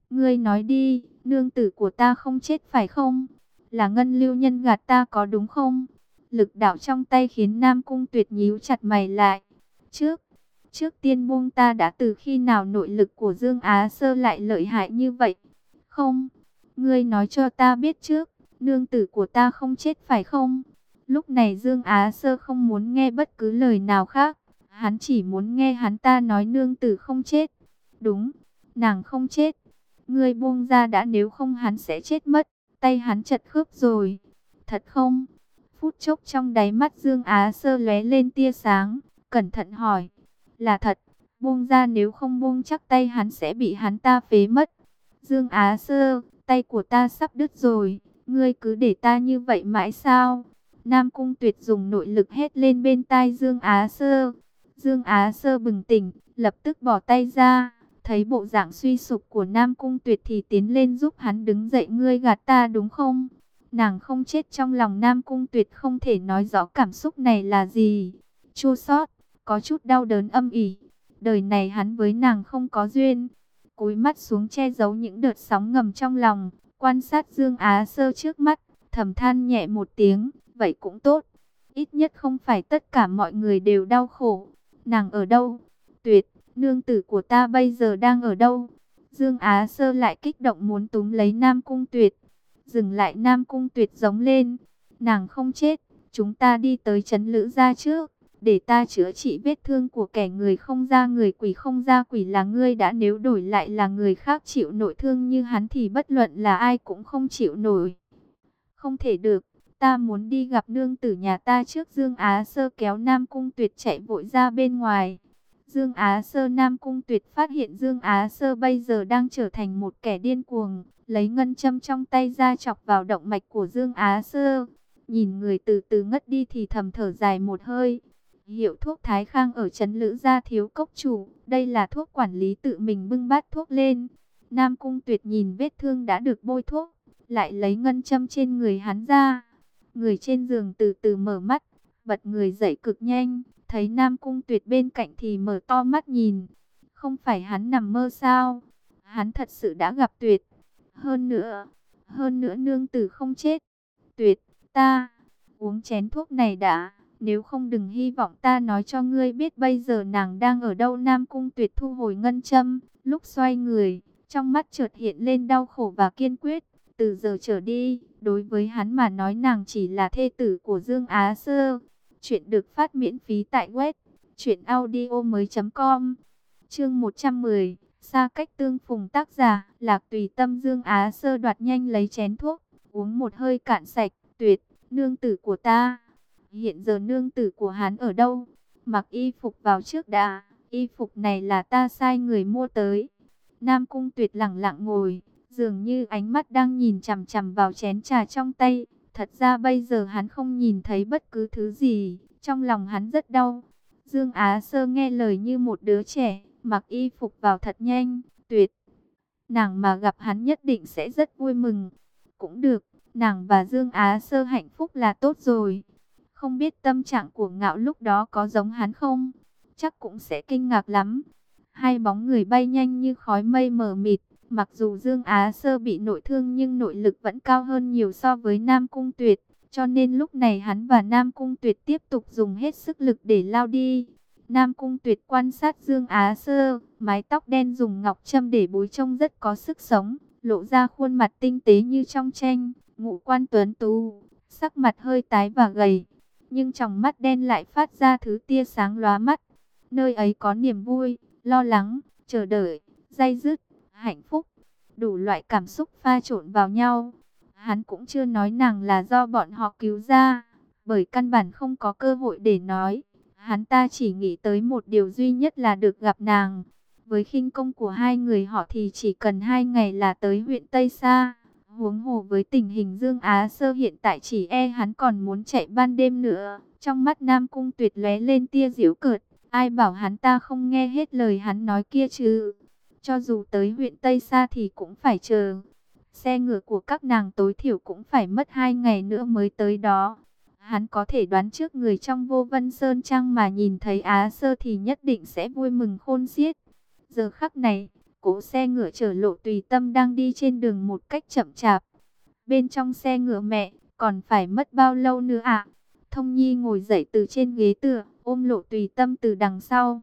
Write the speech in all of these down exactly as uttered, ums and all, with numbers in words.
Ngươi nói đi, nương tử của ta không chết phải không? Là Ngân Lưu Nhân gạt ta có đúng không? Lực đạo trong tay khiến Nam Cung Tuyệt nhíu chặt mày lại. Trước, trước tiên buông ta đã, từ khi nào nội lực của Dương Á Sơ lại lợi hại như vậy? Không, ngươi nói cho ta biết trước, nương tử của ta không chết phải không? Lúc này Dương Á Sơ không muốn nghe bất cứ lời nào khác, hắn chỉ muốn nghe hắn ta nói nương tử không chết. Đúng, nàng không chết. Ngươi buông ra đã, nếu không hắn sẽ chết mất. Tay hắn chật khớp rồi. Thật không? Phút chốc trong đáy mắt Dương Á Sơ lóe lên tia sáng, cẩn thận hỏi. Là thật, buông ra, nếu không buông chắc tay hắn sẽ bị hắn ta phế mất. Dương Á Sơ, tay của ta sắp đứt rồi, ngươi cứ để ta như vậy mãi sao? Nam Cung Tuyệt dùng nội lực hét lên bên tai Dương Á Sơ. Dương Á Sơ bừng tỉnh, lập tức bỏ tay ra. Thấy bộ dạng suy sụp của Nam Cung Tuyệt thì tiến lên giúp hắn đứng dậy. Ngươi gạt ta đúng không? Nàng không chết. Trong lòng Nam Cung Tuyệt không thể nói rõ cảm xúc này là gì. Chua xót, có chút đau đớn âm ỉ. Đời này hắn với nàng không có duyên. Cúi mắt xuống che giấu những đợt sóng ngầm trong lòng, quan sát Dương Á Sơ trước mắt, thầm than nhẹ một tiếng. Vậy cũng tốt, ít nhất không phải tất cả mọi người đều đau khổ. Nàng ở đâu? Tuyệt, nương tử của ta bây giờ đang ở đâu? Dương Á Sơ lại kích động muốn túm lấy Nam Cung Tuyệt. Dừng lại, Nam Cung Tuyệt giống lên. Nàng không chết, chúng ta đi tới trấn Lữ gia trước, để ta chữa trị vết thương của kẻ người không ra người, quỷ không ra quỷ là ngươi đã. Nếu đổi lại là người khác chịu nội thương như hắn thì bất luận là ai cũng không chịu nổi. Không thể được, ta muốn đi gặp nương tử nhà ta trước. Dương Á Sơ kéo Nam Cung Tuyệt chạy vội ra bên ngoài. Dương Á Sơ, Nam Cung Tuyệt phát hiện Dương Á Sơ bây giờ đang trở thành một kẻ điên cuồng, lấy ngân châm trong tay ra chọc vào động mạch của Dương Á Sơ. Nhìn người từ từ ngất đi thì thầm thở dài một hơi. Hiệu thuốc Thái Khang ở trấn Lữ gia thiếu cốc chủ, đây là thuốc quản lý tự mình bưng bát thuốc lên. Nam Cung Tuyệt nhìn vết thương đã được bôi thuốc, lại lấy ngân châm trên người hắn ra. Người trên giường từ từ mở mắt, bật người dậy cực nhanh, thấy Nam Cung Tuyệt bên cạnh thì mở to mắt nhìn. Không phải hắn nằm mơ sao? Hắn thật sự đã gặp Tuyệt. Hơn nữa, hơn nữa nương tử không chết. Tuyệt, ta uống chén thuốc này đã, nếu không đừng hy vọng ta nói cho ngươi biết bây giờ nàng đang ở đâu. Nam Cung Tuyệt thu hồi ngân châm, lúc xoay người, trong mắt chợt hiện lên đau khổ và kiên quyết. Từ giờ trở đi, đối với hắn mà nói nàng chỉ là thê tử của Dương Á Sơ. Chuyện được phát miễn phí tại web truyện audio mới chấm com. Chương một trăm mười, xa cách tương phùng, tác giả Lạc Tùy Tâm. Dương Á Sơ đoạt nhanh lấy chén thuốc, uống một hơi cạn sạch. Tuyệt, nương tử của ta. Hiện giờ nương tử của hắn ở đâu? Mặc y phục vào trước đã, y phục này là ta sai người mua tới. Nam Cung Tuyệt lặng lặng ngồi, dường như ánh mắt đang nhìn chằm chằm vào chén trà trong tay. Thật ra bây giờ hắn không nhìn thấy bất cứ thứ gì, trong lòng hắn rất đau. Dương Á Sơ nghe lời như một đứa trẻ, mặc y phục vào thật nhanh. Tuyệt, nàng mà gặp hắn nhất định sẽ rất vui mừng. Cũng được, nàng và Dương Á Sơ hạnh phúc là tốt rồi. Không biết tâm trạng của Ngạo lúc đó có giống hắn không? Chắc cũng sẽ kinh ngạc lắm. Hai bóng người bay nhanh như khói mây mờ mịt. Mặc dù Dương Á Sơ bị nội thương nhưng nội lực vẫn cao hơn nhiều so với Nam Cung Tuyệt. Cho nên lúc này hắn và Nam Cung Tuyệt tiếp tục dùng hết sức lực để lao đi. Nam Cung Tuyệt quan sát Dương Á Sơ, mái tóc đen dùng ngọc châm để búi trông rất có sức sống, lộ ra khuôn mặt tinh tế như trong tranh, ngũ quan tuấn tú, sắc mặt hơi tái và gầy, nhưng trong mắt đen lại phát ra thứ tia sáng lóa mắt. Nơi ấy có niềm vui, lo lắng, chờ đợi, day dứt, hạnh phúc, đủ loại cảm xúc pha trộn vào nhau. Hắn cũng chưa nói nàng là do bọn họ cứu ra, bởi căn bản không có cơ hội để nói. Hắn ta chỉ nghĩ tới một điều duy nhất là được gặp nàng. Với khinh công của hai người họ thì chỉ cần hai ngày là tới huyện Tây Sa. Huống hồ với tình hình Dương Á Sơ hiện tại, chỉ e hắn còn muốn chạy ban đêm nữa. Trong mắt Nam Cung Tuyệt lóe lên tia giễu cợt. Ai bảo hắn ta không nghe hết lời hắn nói kia chứ? Cho dù tới huyện Tây Sa thì cũng phải chờ. Xe ngựa của các nàng tối thiểu cũng phải mất hai ngày nữa mới tới đó. Hắn có thể đoán trước người trong Vô Vân Sơn Trang mà nhìn thấy Á Sơ thì nhất định sẽ vui mừng khôn xiết. Giờ khắc này, cỗ xe ngựa chở Lộ Tùy Tâm đang đi trên đường một cách chậm chạp. Bên trong xe ngựa mẹ, còn phải mất bao lâu nữa ạ? Thông Nhi ngồi dậy từ trên ghế tựa, ôm Lộ Tùy Tâm từ đằng sau.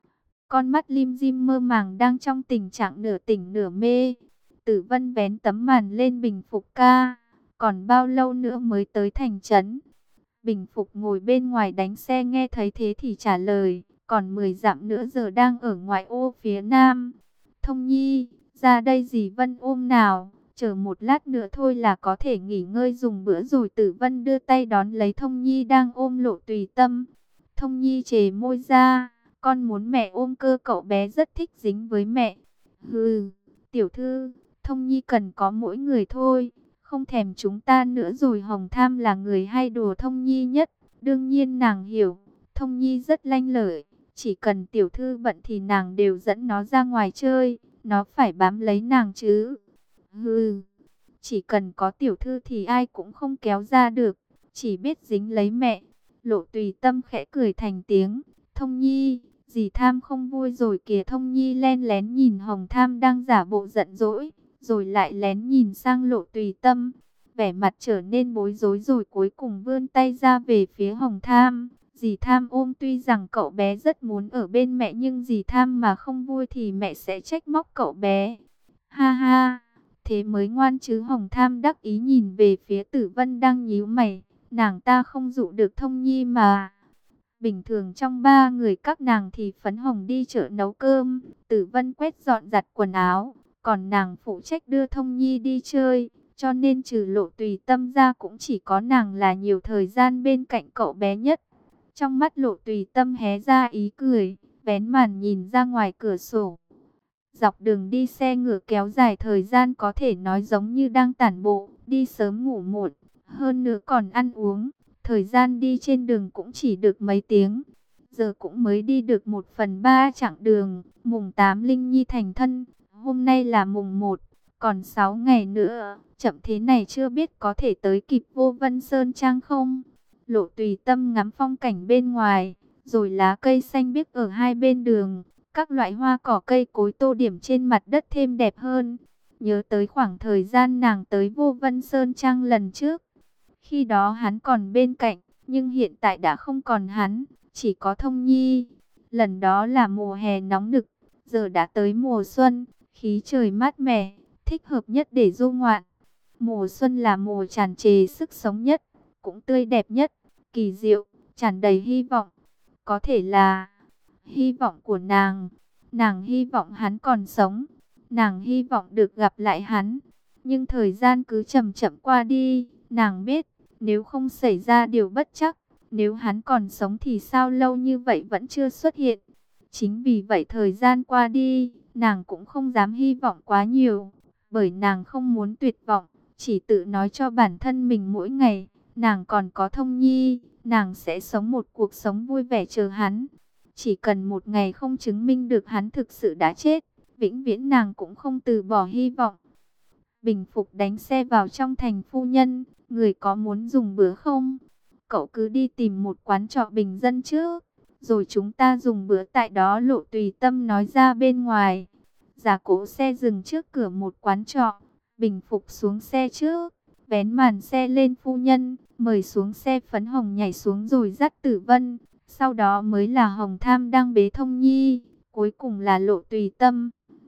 Con mắt lim dim mơ màng đang trong tình trạng nửa tỉnh nửa mê. Tử Vân vén tấm màn lên bình phục ca. Còn bao lâu nữa mới tới thành trấn? Bình Phục ngồi bên ngoài đánh xe nghe thấy thế thì trả lời. Còn mười dặm nữa, giờ đang ở ngoại ô phía nam. Thông Nhi, ra đây dì Vân ôm nào. Chờ một lát nữa thôi là có thể nghỉ ngơi dùng bữa rồi. Tử Vân đưa tay đón lấy Thông Nhi đang ôm Lộ Tùy Tâm. Thông Nhi chề môi ra. Con muốn mẹ ôm cơ, cậu bé rất thích dính với mẹ. Hừ, tiểu thư, Thông Nhi cần có mỗi người thôi. Không thèm chúng ta nữa rồi. Hồng Tham là người hay đùa Thông Nhi nhất. Đương nhiên nàng hiểu, Thông Nhi rất lanh lợi. Chỉ cần tiểu thư bận thì nàng đều dẫn nó ra ngoài chơi. Nó phải bám lấy nàng chứ. Hừ, chỉ cần có tiểu thư thì ai cũng không kéo ra được. Chỉ biết dính lấy mẹ. Lộ Tùy Tâm khẽ cười thành tiếng. Thông Nhi, dì Tham không vui rồi kìa. Thông Nhi len lén nhìn Hồng Tham đang giả bộ giận dỗi, rồi lại lén nhìn sang Lộ Tùy Tâm. Vẻ mặt trở nên bối rối rồi cuối cùng vươn tay ra về phía Hồng Tham. Dì Tham ôm, tuy rằng cậu bé rất muốn ở bên mẹ nhưng dì Tham mà không vui thì mẹ sẽ trách móc cậu bé. Ha ha, thế mới ngoan chứ. Hồng Tham đắc ý nhìn về phía Tử Vân đang nhíu mày. Nàng ta không dụ được Thông Nhi mà. Bình thường trong ba người các nàng thì Phấn Hồng đi chợ nấu cơm, Tử Vân quét dọn giặt quần áo, còn nàng phụ trách đưa Thông Nhi đi chơi. Cho nên trừ Lộ Tùy Tâm ra cũng chỉ có nàng là nhiều thời gian bên cạnh cậu bé nhất. Trong mắt Lộ Tùy Tâm hé ra ý cười, vén màn nhìn ra ngoài cửa sổ. Dọc đường đi xe ngựa kéo dài thời gian có thể nói giống như đang tản bộ, đi sớm ngủ muộn, hơn nữa còn ăn uống. Thời gian đi trên đường cũng chỉ được mấy tiếng. Giờ cũng mới đi được một phần ba chặng đường. Mùng tám Linh Nhi thành thân. Hôm nay là mùng một. Còn sáu ngày nữa. Chậm thế này chưa biết có thể tới kịp Vô Vân Sơn Trang không? Lộ Tùy Tâm ngắm phong cảnh bên ngoài. Rồi lá cây xanh biếc ở hai bên đường. Các loại hoa cỏ cây cối tô điểm trên mặt đất thêm đẹp hơn. Nhớ tới khoảng thời gian nàng tới Vô Vân Sơn Trang lần trước. Khi đó hắn còn bên cạnh, nhưng hiện tại đã không còn hắn, chỉ có Thông Nhi. Lần đó là mùa hè nóng nực, giờ đã tới mùa xuân, khí trời mát mẻ, thích hợp nhất để du ngoạn. Mùa xuân là mùa tràn trề sức sống nhất, cũng tươi đẹp nhất, kỳ diệu, tràn đầy hy vọng. Có thể là hy vọng của nàng, nàng hy vọng hắn còn sống, nàng hy vọng được gặp lại hắn. Nhưng thời gian cứ chậm chậm qua đi, nàng biết, nếu không xảy ra điều bất trắc, nếu hắn còn sống thì sao lâu như vậy vẫn chưa xuất hiện. Chính vì vậy thời gian qua đi, nàng cũng không dám hy vọng quá nhiều, bởi nàng không muốn tuyệt vọng, chỉ tự nói cho bản thân mình mỗi ngày, nàng còn có Thông Nhi, nàng sẽ sống một cuộc sống vui vẻ chờ hắn. Chỉ cần một ngày không chứng minh được hắn thực sự đã chết, vĩnh viễn nàng cũng không từ bỏ hy vọng. Bình Phục đánh xe vào trong thành. Phu nhân, người có muốn dùng bữa không? Cậu cứ đi tìm một quán trọ bình dân trước, rồi chúng ta dùng bữa tại đó. Lộ Tùy Tâm nói ra bên ngoài. Giả cỗ xe dừng trước cửa một quán trọ. Bình Phục xuống xe trước, vén màn xe lên. Phu nhân, mời xuống xe. Phấn Hồng nhảy xuống rồi dắt Tử Vân. Sau đó mới là Hồng Tham đang bế Thông Nhi. Cuối cùng là Lộ Tùy Tâm.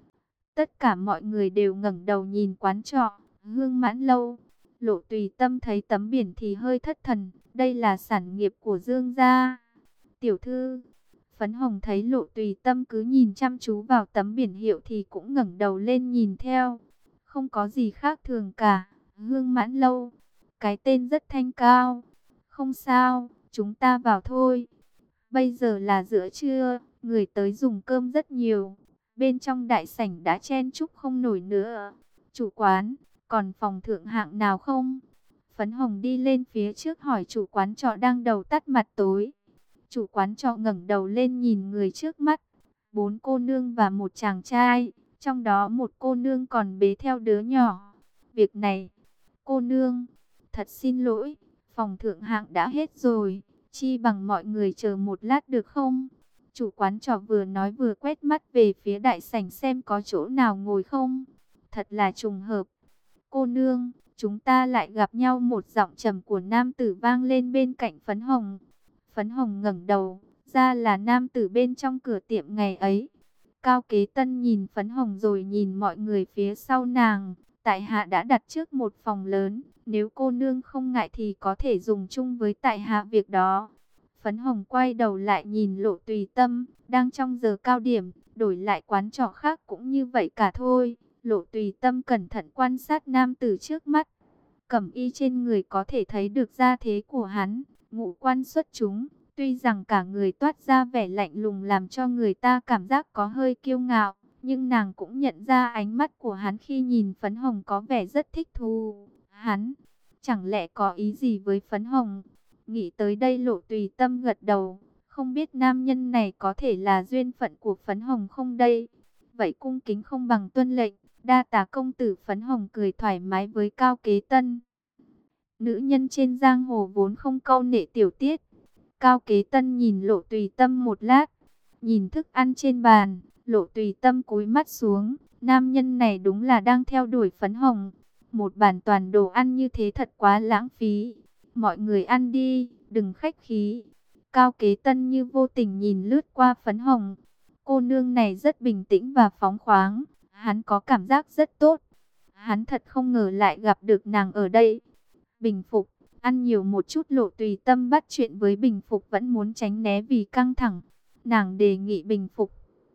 Tất cả mọi người đều ngẩng đầu nhìn quán trọ Hương Mãn Lâu. Lộ Tùy Tâm thấy tấm biển thì hơi thất thần. Đây là sản nghiệp của Dương gia. Tiểu thư. Phấn Hồng thấy Lộ Tùy Tâm cứ nhìn chăm chú vào tấm biển hiệu thì cũng ngẩng đầu lên nhìn theo. Không có gì khác thường cả. Hương Mãn Lâu. Cái tên rất thanh cao. Không sao, chúng ta vào thôi. Bây giờ là giữa trưa, người tới dùng cơm rất nhiều. Bên trong đại sảnh đã chen chúc không nổi nữa. Chủ quán, còn phòng thượng hạng nào không? Phấn Hồng đi lên phía trước hỏi chủ quán trọ đang đầu tắt mặt tối. Chủ quán trọ ngẩng đầu lên nhìn người trước mắt. Bốn cô nương và một chàng trai. Trong đó một cô nương còn bế theo đứa nhỏ. Việc này, cô nương, thật xin lỗi, phòng thượng hạng đã hết rồi. Chi bằng mọi người chờ một lát được không? Chủ quán trọ vừa nói vừa quét mắt về phía đại sảnh xem có chỗ nào ngồi không. Thật là trùng hợp. Cô nương, chúng ta lại gặp nhau. Một giọng trầm của nam tử vang lên bên cạnh Phấn Hồng. Phấn Hồng ngẩng đầu, ra là nam tử bên trong cửa tiệm ngày ấy. Cao Kế Tân nhìn Phấn Hồng rồi nhìn mọi người phía sau nàng. Tại hạ đã đặt trước một phòng lớn, nếu cô nương không ngại thì có thể dùng chung với tại hạ việc đó. Phấn Hồng quay đầu lại nhìn Lộ Tùy Tâm, đang trong giờ cao điểm, đổi lại quán trọ khác cũng như vậy cả thôi. Lộ Tùy Tâm cẩn thận quan sát nam tử trước mắt. Cẩm y trên người có thể thấy được gia thế của hắn, ngũ quan xuất chúng. Tuy rằng cả người toát ra vẻ lạnh lùng làm cho người ta cảm giác có hơi kiêu ngạo, nhưng nàng cũng nhận ra ánh mắt của hắn khi nhìn Phấn Hồng có vẻ rất thích thú. Hắn, chẳng lẽ có ý gì với Phấn Hồng? Nghĩ tới đây Lộ Tùy Tâm gật đầu, không biết nam nhân này có thể là duyên phận của Phấn Hồng không đây? Vậy cung kính không bằng tuân lệnh, đa tá công tử. Phấn Hồng cười thoải mái với Cao Kế Tân. Nữ nhân trên giang hồ vốn không câu nệ tiểu tiết. Cao Kế Tân nhìn Lộ Tùy Tâm một lát, nhìn thức ăn trên bàn, Lộ Tùy Tâm cúi mắt xuống, nam nhân này đúng là đang theo đuổi Phấn Hồng. Một bàn toàn đồ ăn như thế thật quá lãng phí. Mọi người ăn đi, đừng khách khí. Cao Kế Tân như vô tình nhìn lướt qua Phấn Hồng. Cô nương này rất bình tĩnh và phóng khoáng, hắn có cảm giác rất tốt. Hắn thật không ngờ lại gặp được nàng ở đây. Bình phục, ăn nhiều một chút. Lộ Tùy Tâm bắt chuyện với Bình Phục vẫn muốn tránh né vì căng thẳng. Nàng đề nghị Bình Phục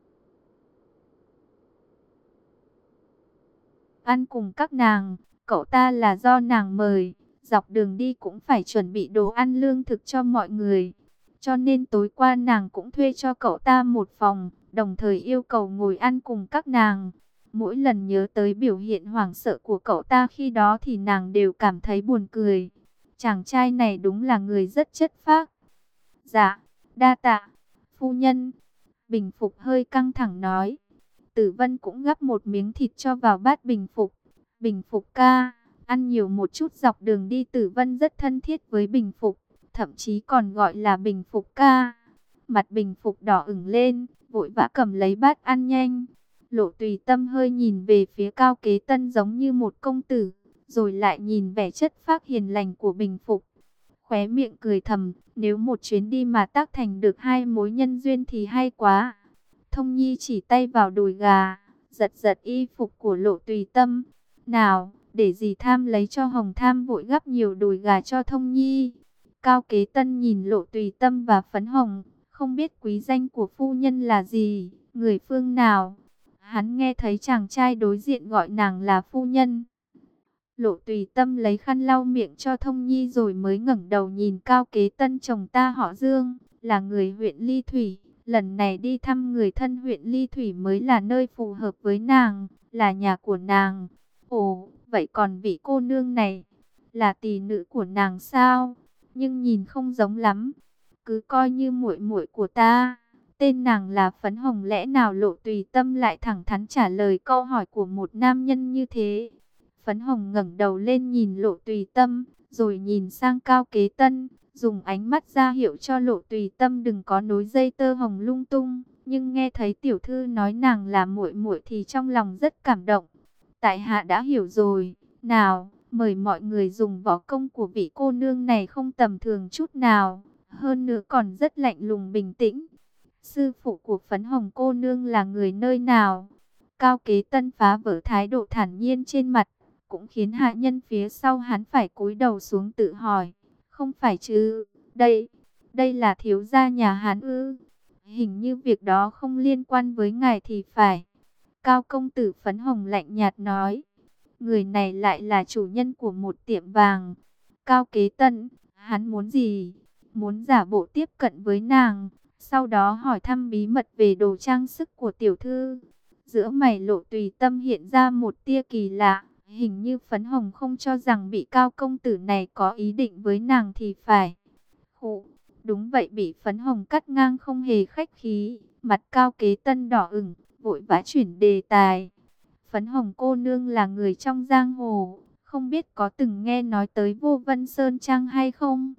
ăn cùng các nàng. Cậu ta là do nàng mời, dọc đường đi cũng phải chuẩn bị đồ ăn lương thực cho mọi người. Cho nên tối qua nàng cũng thuê cho cậu ta một phòng, đồng thời yêu cầu ngồi ăn cùng các nàng. Mỗi lần nhớ tới biểu hiện hoảng sợ của cậu ta khi đó thì nàng đều cảm thấy buồn cười. Chàng trai này đúng là người rất chất phác. Dạ, đa tạ, phu nhân. Bình Phục hơi căng thẳng nói. Tử Vân cũng gắp một miếng thịt cho vào bát Bình Phục. Bình Phục ca, ăn nhiều một chút. Dọc đường đi Tử Vân rất thân thiết với Bình Phục, thậm chí còn gọi là Bình Phục ca. Mặt Bình Phục đỏ ửng lên, vội vã cầm lấy bát ăn nhanh. Lộ Tùy Tâm hơi nhìn về phía Cao Kế Tân giống như một công tử, rồi lại nhìn vẻ chất phác hiền lành của Bình Phục. Khóe miệng cười thầm, nếu một chuyến đi mà tác thành được hai mối nhân duyên thì hay quá. Thông Nhi chỉ tay vào đùi gà, giật giật y phục của Lộ Tùy Tâm. Nào, để dì Tham lấy cho Hồng Tham vội gắp nhiều đùi gà cho Thông Nhi. Cao Kế Tân nhìn Lộ Tùy Tâm và Phấn Hồng, không biết quý danh của phu nhân là gì, người phương nào. Hắn nghe thấy chàng trai đối diện gọi nàng là phu nhân. Lộ Tùy Tâm lấy khăn lau miệng cho Thông Nhi rồi mới ngẩng đầu nhìn Cao Kế Tân. Chồng ta họ Dương, là người huyện Ly Thủy. Lần này đi thăm người thân huyện Ly Thủy mới là nơi phù hợp với nàng, là nhà của nàng. Ồ, vậy còn vị cô nương này, là tỷ nữ của nàng sao? Nhưng nhìn không giống lắm, cứ coi như muội muội của ta. Tên nàng là Phấn Hồng. Lẽ nào Lộ Tùy Tâm lại thẳng thắn trả lời câu hỏi của một nam nhân như thế? Phấn Hồng ngẩng đầu lên nhìn Lộ Tùy Tâm, rồi nhìn sang Cao Kế Tân, dùng ánh mắt ra hiệu cho Lộ Tùy Tâm đừng có nối dây tơ hồng lung tung. Nhưng nghe thấy tiểu thư nói nàng là muội muội thì trong lòng rất cảm động. Tại hạ đã hiểu rồi. Nào, mời mọi người dùng võ công của vị cô nương này không tầm thường chút nào, hơn nữa còn rất lạnh lùng bình tĩnh. Sư phụ của Phấn Hồng cô nương là người nơi nào? Cao Kế Tân phá vỡ thái độ thản nhiên trên mặt, cũng khiến hạ nhân phía sau hắn phải cúi đầu xuống tự hỏi. Không phải chứ, đây, đây là thiếu gia nhà hắn ư? Hình như việc đó không liên quan với ngài thì phải. Cao công tử. Phấn Hồng lạnh nhạt nói. Người này lại là chủ nhân của một tiệm vàng. Cao Kế Tân, hắn muốn gì? Muốn giả bộ tiếp cận với nàng, sau đó hỏi thăm bí mật về đồ trang sức của tiểu thư. Giữa mày Lộ Tùy Tâm hiện ra một tia kỳ lạ. Hình như Phấn Hồng không cho rằng bị Cao công tử này có ý định với nàng thì phải. Khụ, đúng vậy. Bị Phấn Hồng cắt ngang không hề khách khí. Mặt Cao Kế Tân đỏ ửng, vội vã chuyển đề tài. Phấn Hồng cô nương là người trong giang hồ, không biết có từng nghe nói tới Vô Vân Sơn Trang hay không?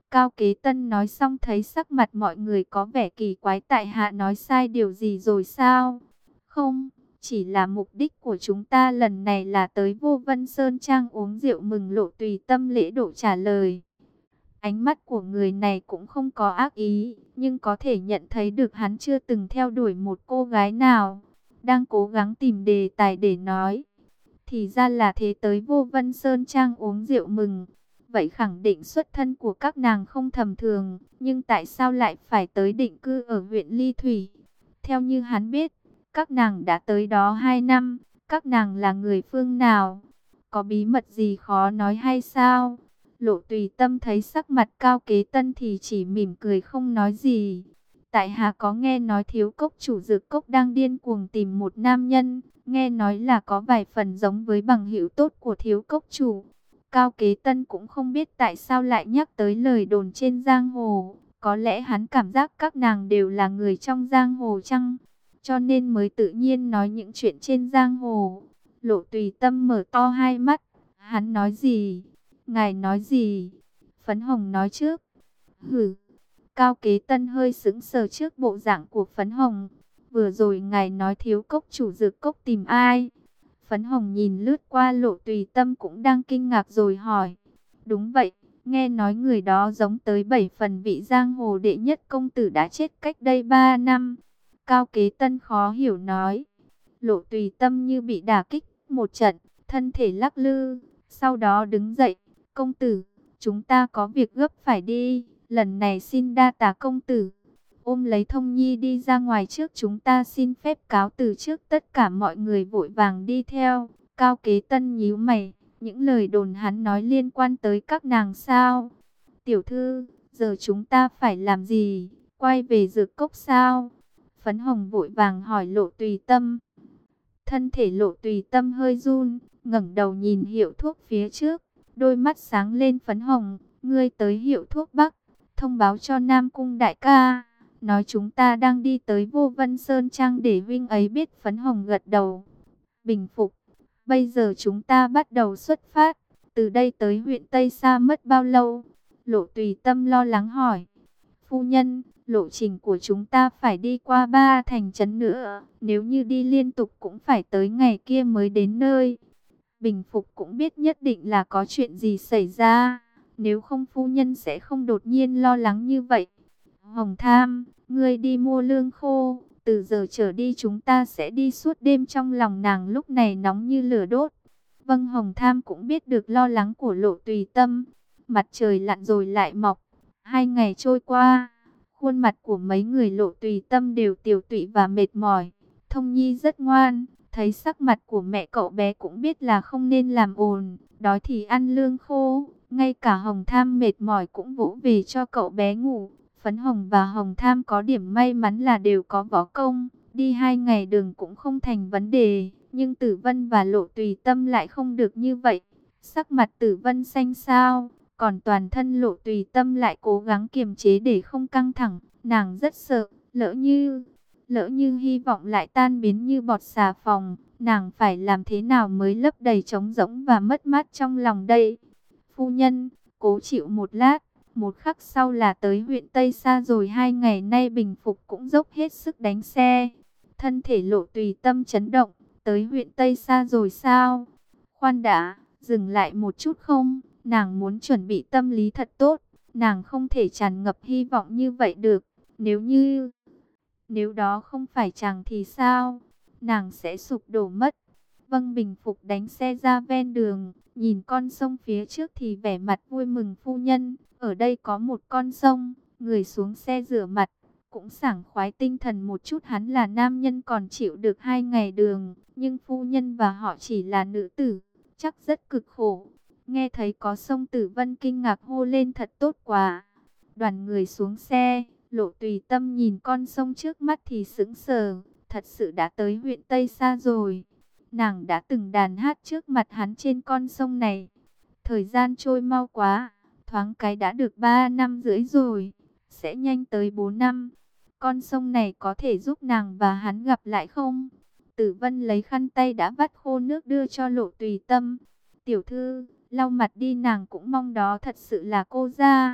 Cao Kế Tân nói xong thấy sắc mặt mọi người có vẻ kỳ quái, tại hạ nói sai điều gì rồi sao? Không, chỉ là mục đích của chúng ta lần này là tới Vô Vân Sơn Trang uống rượu mừng. Lộ Tùy Tâm lễ độ trả lời. Ánh mắt của người này cũng không có ác ý, nhưng có thể nhận thấy được hắn chưa từng theo đuổi một cô gái nào, đang cố gắng tìm đề tài để nói. Thì ra là thế, tới Vô Vân Sơn Trang uống rượu mừng. Vậy khẳng định xuất thân của các nàng không tầm thường, nhưng tại sao lại phải tới định cư ở huyện Ly Thủy? Theo như hắn biết, các nàng đã tới đó hai năm, các nàng là người phương nào? Có bí mật gì khó nói hay sao? Lộ Tùy Tâm thấy sắc mặt Cao Kế Tân thì chỉ mỉm cười không nói gì. Tại hạ có nghe nói Thiếu Cốc chủ Dược Cốc đang điên cuồng tìm một nam nhân, nghe nói là có vài phần giống với bằng hữu tốt của Thiếu Cốc chủ. Cao Kế Tân cũng không biết tại sao lại nhắc tới lời đồn trên giang hồ, có lẽ hắn cảm giác các nàng đều là người trong giang hồ chăng, cho nên mới tự nhiên nói những chuyện trên giang hồ. Lộ Tùy Tâm mở to hai mắt, hắn nói gì? Ngài nói gì? Phấn Hồng nói trước. Hử. Cao Kế Tân hơi sững sờ trước bộ dạng của Phấn Hồng. Vừa rồi ngài nói Thiếu Cốc chủ Dược Cốc tìm ai? Phấn Hồng nhìn lướt qua Lộ Tùy Tâm cũng đang kinh ngạc rồi hỏi. Đúng vậy, nghe nói người đó giống tới bảy phần vị giang hồ đệ nhất công tử đã chết cách đây ba năm. Cao Kế Tân khó hiểu nói. Lộ Tùy Tâm như bị đả kích một trận, thân thể lắc lư, sau đó đứng dậy. Công tử, chúng ta có việc gấp phải đi, lần này xin đa tạ công tử. Ôm lấy Thông Nhi đi ra ngoài trước, chúng ta xin phép cáo từ trước. Tất cả mọi người vội vàng đi theo. Cao Kế Tân nhíu mày, những lời đồn hắn nói liên quan tới các nàng sao? Tiểu thư, giờ chúng ta phải làm gì? Quay về Dược Cốc sao? Phấn Hồng vội vàng hỏi Lộ Tùy Tâm. Thân thể Lộ Tùy Tâm hơi run, ngẩng đầu nhìn hiệu thuốc phía trước, đôi mắt sáng lên. Phấn Hồng, ngươi tới hiệu thuốc Bắc, thông báo cho Nam Cung đại ca, nói chúng ta đang đi tới Vô Vân Sơn Trang để huynh ấy biết. Phấn Hồng gật đầu. Bình phục, bây giờ chúng ta bắt đầu xuất phát, từ đây tới huyện Tây Sa mất bao lâu? Lộ Tùy Tâm lo lắng hỏi. Phu nhân, lộ trình của chúng ta phải đi qua ba thành trấn nữa, nếu như đi liên tục cũng phải tới ngày kia mới đến nơi. Bình phục cũng biết nhất định là có chuyện gì xảy ra, nếu không phu nhân sẽ không đột nhiên lo lắng như vậy. Hồng Tham, ngươi đi mua lương khô, từ giờ trở đi chúng ta sẽ đi suốt đêm. Trong lòng nàng lúc này nóng như lửa đốt. Vâng, Hồng Tham cũng biết được lo lắng của Lộ Tùy Tâm. Mặt trời lặn rồi lại mọc, hai ngày trôi qua, khuôn mặt của mấy người Lộ Tùy Tâm đều tiều tụy và mệt mỏi. Thông Nhi rất ngoan, thấy sắc mặt của mẹ cậu bé cũng biết là không nên làm ồn, đói thì ăn lương khô. Ngay cả Hồng Tham mệt mỏi cũng vỗ về cho cậu bé ngủ. Phấn Hồng và Hồng Tham có điểm may mắn là đều có võ công, đi hai ngày đường cũng không thành vấn đề. Nhưng Tử Vân và Lộ Tùy Tâm lại không được như vậy. Sắc mặt Tử Vân xanh xao, còn toàn thân Lộ Tùy Tâm lại cố gắng kiềm chế để không căng thẳng. Nàng rất sợ, lỡ như, lỡ như hy vọng lại tan biến như bọt xà phòng. Nàng phải làm thế nào mới lấp đầy trống rỗng và mất mát trong lòng đây? Phu nhân, cố chịu một lát. Một khắc sau là tới huyện Tây Sa rồi. Hai ngày nay Bình Phục cũng dốc hết sức đánh xe. Thân thể Lộ Tùy Tâm chấn động. Tới huyện Tây Sa rồi sao? Khoan đã, dừng lại một chút không? Nàng muốn chuẩn bị tâm lý thật tốt. Nàng không thể tràn ngập hy vọng như vậy được. Nếu như... Nếu đó không phải chàng thì sao? Nàng sẽ sụp đổ mất. Vâng, Bình Phục đánh xe ra ven đường. Nhìn con sông phía trước thì vẻ mặt vui mừng. Phu nhân, ở đây có một con sông. Người xuống xe rửa mặt, cũng sảng khoái tinh thần một chút. Hắn là nam nhân còn chịu được hai ngày đường, nhưng phu nhân và họ chỉ là nữ tử, chắc rất cực khổ. Nghe thấy có sông, Tử Vân kinh ngạc hô lên thật tốt quá. Đoàn người xuống xe, Lộ Tùy Tâm nhìn con sông trước mắt thì sững sờ. Thật sự đã tới huyện Tây Sa rồi. Nàng đã từng đàn hát trước mặt hắn trên con sông này. Thời gian trôi mau quá, thoáng cái đã được ba năm rưỡi rồi, sẽ nhanh tới bốn năm. Con sông này có thể giúp nàng và hắn gặp lại không? Tử Vân lấy khăn tay đã vắt khô nước đưa cho Lộ Tùy Tâm. Tiểu thư, lau mặt đi. Nàng cũng mong đó thật sự là cô gia.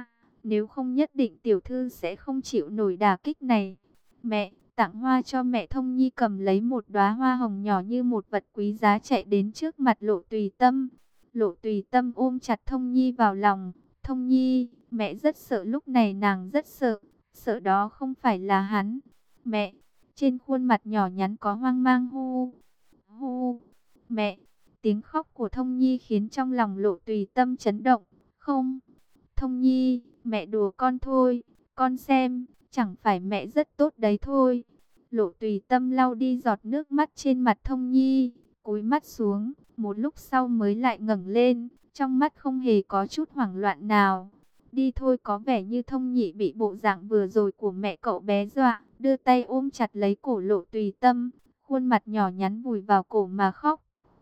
Nếu không nhất định tiểu thư sẽ không chịu nổi đả kích này. Mẹ, tặng hoa cho mẹ. Thông Nhi cầm lấy một đóa hoa hồng nhỏ như một vật quý giá chạy đến trước mặt Lộ Tùy Tâm. Lộ Tùy Tâm ôm chặt Thông Nhi vào lòng. Thông Nhi, mẹ rất sợ. Lúc này nàng rất sợ. Sợ đó không phải là hắn. Mẹ, trên khuôn mặt nhỏ nhắn có hoang mang. Hu, hu, mẹ. Tiếng khóc của Thông Nhi khiến trong lòng Lộ Tùy Tâm chấn động. Không, Thông Nhi, mẹ đùa con thôi. Con xem, chẳng phải mẹ rất tốt đấy thôi. Lộ Tùy Tâm lau đi giọt nước mắt trên mặt Thông Nhi, cúi mắt xuống, một lúc sau mới lại ngẩng lên, trong mắt không hề có chút hoảng loạn nào. Đi thôi. Có vẻ như Thông Nhị bị bộ dạng vừa rồi của mẹ cậu bé dọa, đưa tay ôm chặt lấy cổ Lộ Tùy Tâm, khuôn mặt nhỏ nhắn vùi vào cổ mà khóc.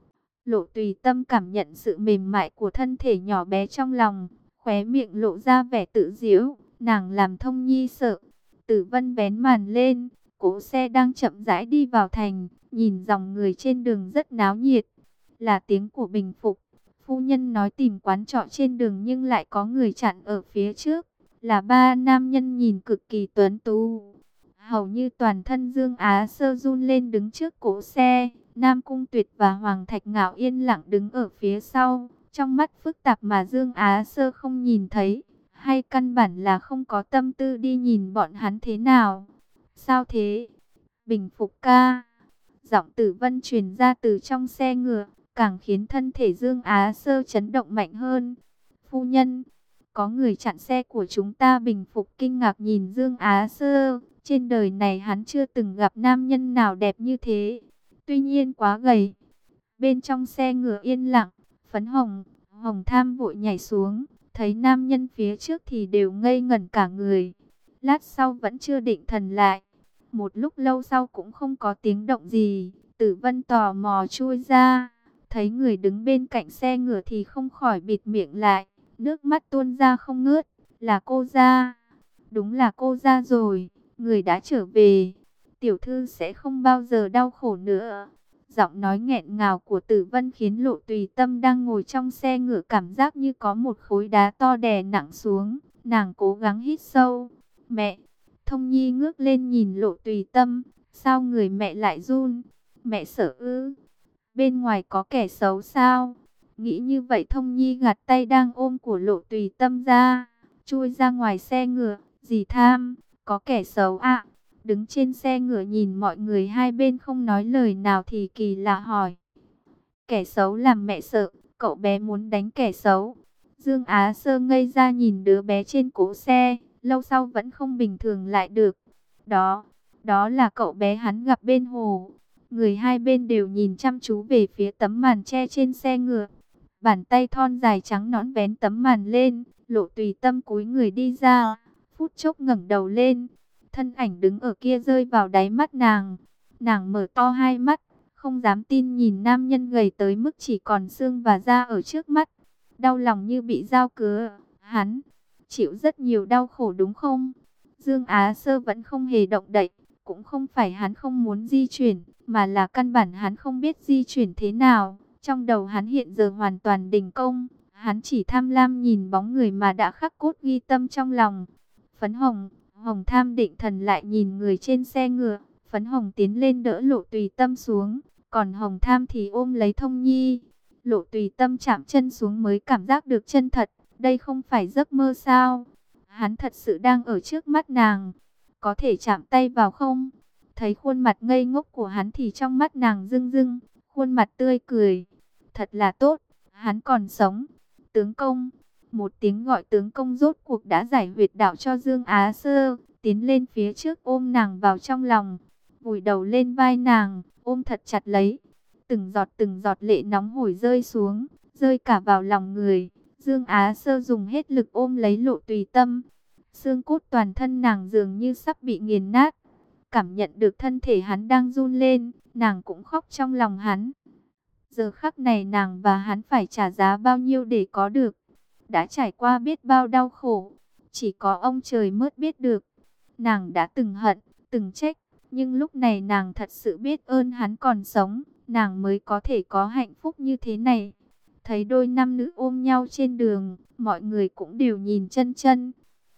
Lộ Tùy Tâm cảm nhận sự mềm mại của thân thể nhỏ bé trong lòng, khóe miệng lộ ra vẻ tự giễu, nàng làm Thông Nhi sợ. Tử Vân vén màn lên, cỗ xe đang chậm rãi đi vào thành, nhìn dòng người trên đường rất náo nhiệt. Là tiếng của Bình Phục. Phu nhân nói tìm quán trọ trên đường nhưng lại có người chặn ở phía trước. Là ba nam nhân nhìn cực kỳ tuấn tú. Hầu như toàn thân Dương Á Sơ run lên đứng trước cỗ xe. Nam Cung Tuyệt và Hoàng Thạch Ngạo yên lặng đứng ở phía sau. Trong mắt phức tạp mà Dương Á Sơ không nhìn thấy. Hay căn bản là không có tâm tư đi nhìn bọn hắn thế nào. Sao thế? Bình Phục ca. Giọng Tử Vân truyền ra từ trong xe ngựa, càng khiến thân thể Dương Á Sơ chấn động mạnh hơn. Phu nhân, có người chặn xe của chúng ta. Bình Phục kinh ngạc nhìn Dương Á Sơ. Trên đời này hắn chưa từng gặp nam nhân nào đẹp như thế. Tuy nhiên quá gầy. Bên trong xe ngựa yên lặng, Phấn Hồng, Hồng Tham vội nhảy xuống. Thấy nam nhân phía trước thì đều ngây ngẩn cả người. Lát sau vẫn chưa định thần lại. Một lúc lâu sau cũng không có tiếng động gì. Tử Vân tò mò chui ra. Thấy người đứng bên cạnh xe ngựa thì không khỏi bịt miệng lại. Nước mắt tuôn ra không ngớt. Là cô Gia. Đúng là cô Gia rồi. Người đã trở về. Tiểu thư sẽ không bao giờ đau khổ nữa. Giọng nói nghẹn ngào của Tử Vân khiến Lộ Tùy Tâm đang ngồi trong xe ngựa cảm giác như có một khối đá to đè nặng xuống. Nàng cố gắng hít sâu. Mẹ. Thông Nhi ngước lên nhìn Lộ Tùy Tâm. Sao người mẹ lại run? Mẹ sợ ư? Bên ngoài có kẻ xấu sao? Nghĩ như vậy Thông Nhi gạt tay đang ôm của Lộ Tùy Tâm ra. Chui ra ngoài xe ngựa. Dì Tham, có kẻ xấu ạ? Đứng trên xe ngựa nhìn mọi người hai bên không nói lời nào thì kỳ lạ hỏi. Kẻ xấu làm mẹ sợ, cậu bé muốn đánh kẻ xấu. Dương Á Sơ ngây ra nhìn đứa bé trên cỗ xe, lâu sau vẫn không bình thường lại được. Đó, đó là cậu bé hắn gặp bên hồ. Người hai bên đều nhìn chăm chú về phía tấm màn che trên xe ngựa. Bàn tay thon dài trắng nõn vén tấm màn lên, Lộ Tùy Tâm cúi người đi ra, phút chốc ngẩng đầu lên. Thân ảnh đứng ở kia rơi vào đáy mắt nàng. Nàng mở to hai mắt, không dám tin nhìn nam nhân gầy tới mức chỉ còn xương và da ở trước mắt. Đau lòng như bị dao cứa. Hắn chịu rất nhiều đau khổ đúng không? Dương Á Sơ vẫn không hề động đậy. Cũng không phải hắn không muốn di chuyển, mà là căn bản hắn không biết di chuyển thế nào. Trong đầu hắn hiện giờ hoàn toàn đình công. Hắn chỉ tham lam nhìn bóng người mà đã khắc cốt ghi tâm trong lòng. Phấn Hồng, Hồng Tham định thần lại nhìn người trên xe ngựa. Phấn Hồng tiến lên đỡ Lộ Tùy Tâm xuống, còn Hồng Tham thì ôm lấy Thông Nhi. Lộ Tùy Tâm chạm chân xuống mới cảm giác được chân thật. Đây không phải giấc mơ sao? Hắn thật sự đang ở trước mắt nàng. Có thể chạm tay vào không? Thấy khuôn mặt ngây ngốc của hắn thì trong mắt nàng rưng rưng, khuôn mặt tươi cười. Thật là tốt, hắn còn sống. Tướng công. Một tiếng gọi tướng công rốt cuộc đã giải huyệt đạo cho Dương Á Sơ, tiến lên phía trước ôm nàng vào trong lòng, vùi đầu lên vai nàng, ôm thật chặt lấy. Từng giọt từng giọt lệ nóng hổi rơi xuống, rơi cả vào lòng người. Dương Á Sơ dùng hết lực ôm lấy Lộ Tùy Tâm. Xương cốt toàn thân nàng dường như sắp bị nghiền nát. Cảm nhận được thân thể hắn đang run lên, nàng cũng khóc trong lòng hắn. Giờ khắc này nàng và hắn phải trả giá bao nhiêu để có được. Đã trải qua biết bao đau khổ, chỉ có ông trời mới biết được. Nàng đã từng hận, từng trách, nhưng lúc này nàng thật sự biết ơn hắn còn sống, nàng mới có thể có hạnh phúc như thế này. Thấy đôi nam nữ ôm nhau trên đường, mọi người cũng đều nhìn chân chân.